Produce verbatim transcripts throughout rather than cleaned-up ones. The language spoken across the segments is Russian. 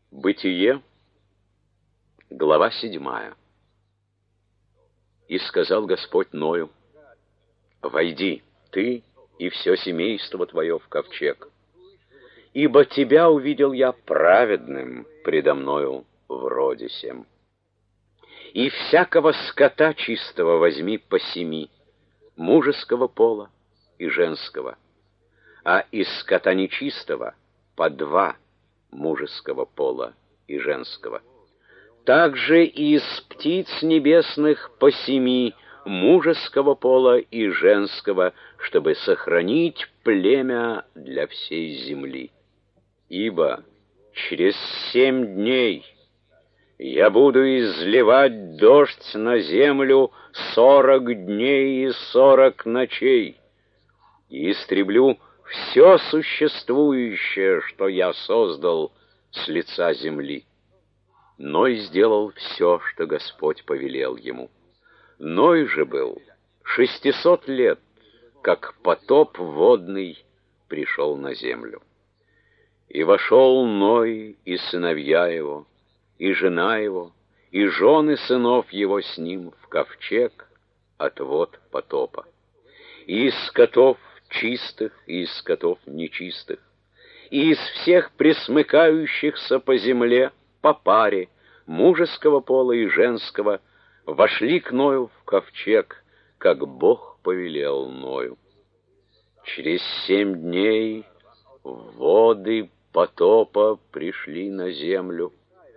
Бытие, глава седьмая. И сказал Господь Ною: «Войди, ты и все семейство твое в ковчег, ибо тебя увидел я праведным предо мною в роде сем. И всякого скота чистого возьми по семи, мужеского пола и женского, а из скота нечистого по два, мужеского пола и женского. Также и из птиц небесных по семи, мужеского пола и женского, чтобы сохранить племя для всей земли. Ибо через семь дней я буду изливать дождь на землю сорок дней и сорок ночей, и истреблю все существующее, что я создал с лица земли». Ной сделал все, что Господь повелел ему. Ной же был шестисот лет, как потоп водный пришел на землю. И вошел Ной и сыновья его, и жена его, и жены сынов его с ним в ковчег от вод потопа. И из скотов чистых, и из скотов нечистых, и из всех пресмыкающихся по земле по паре, мужеского пола и женского, вошли к Ною в ковчег, как Бог повелел Ною. Через семь дней воды потопа пришли на землю.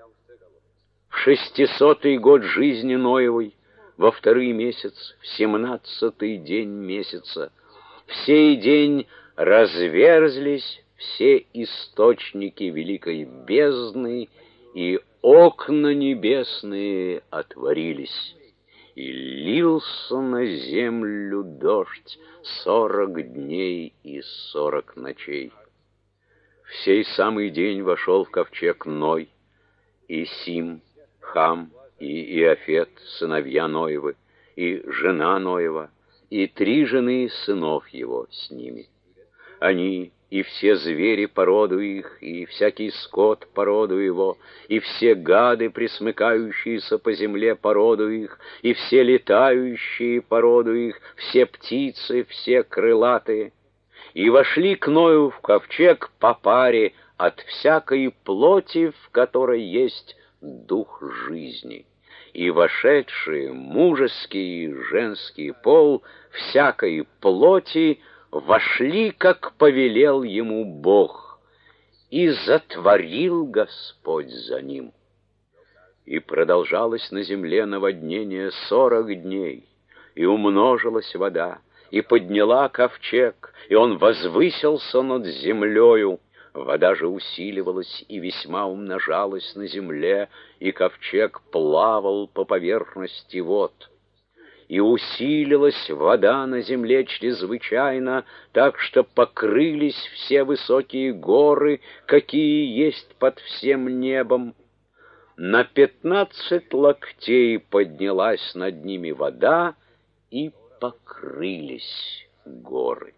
В шестисотый год жизни Ноевой, во второй месяц, в семнадцатый день месяца, в сей день разверзлись все источники великой бездны, и окна небесные отворились, и лился на землю дождь сорок дней и сорок ночей. В сей самый день вошел в ковчег Ной, и Сим, Хам и Иофет, сыновья Ноевы, и жена Ноева, и три жены сынов его с ними. Они и все звери породу их, и всякий скот породу его, и все гады, пресмыкающиеся по земле породу их, и все летающие породу их, все птицы, все крылатые, и вошли к Ною в ковчег по паре от всякой плоти, в которой есть дух жизни. И вошедшие мужеский и женский пол всякой плоти вошли, как повелел ему Бог, и затворил Господь за ним. И продолжалось на земле наводнение сорок дней, и умножилась вода, и подняла ковчег, и он возвысился над землею. Вода же усиливалась и весьма умножалась на земле, и ковчег плавал по поверхности вод. И усилилась вода на земле чрезвычайно, так что покрылись все высокие горы, какие есть под всем небом. На пятнадцать локтей поднялась над ними вода, и покрылись горы.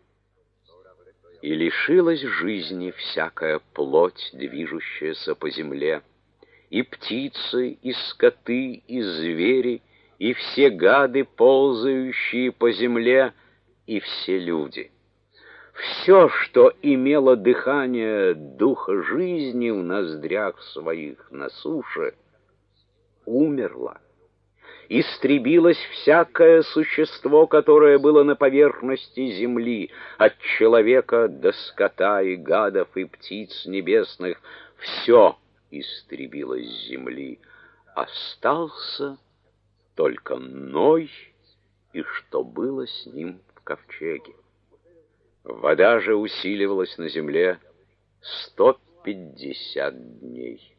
И лишилась жизни всякая плоть, движущаяся по земле, и птицы, и скоты, и звери, и все гады, ползающие по земле, и все люди. Все, что имело дыхание духа жизни в ноздрях своих на суше, умерло. Истребилось всякое существо, которое было на поверхности земли, от человека до скота и гадов и птиц небесных. Все истребилось с земли. Остался только Ной и что было с ним в ковчеге. Вода же усиливалась на земле сто пятьдесят дней.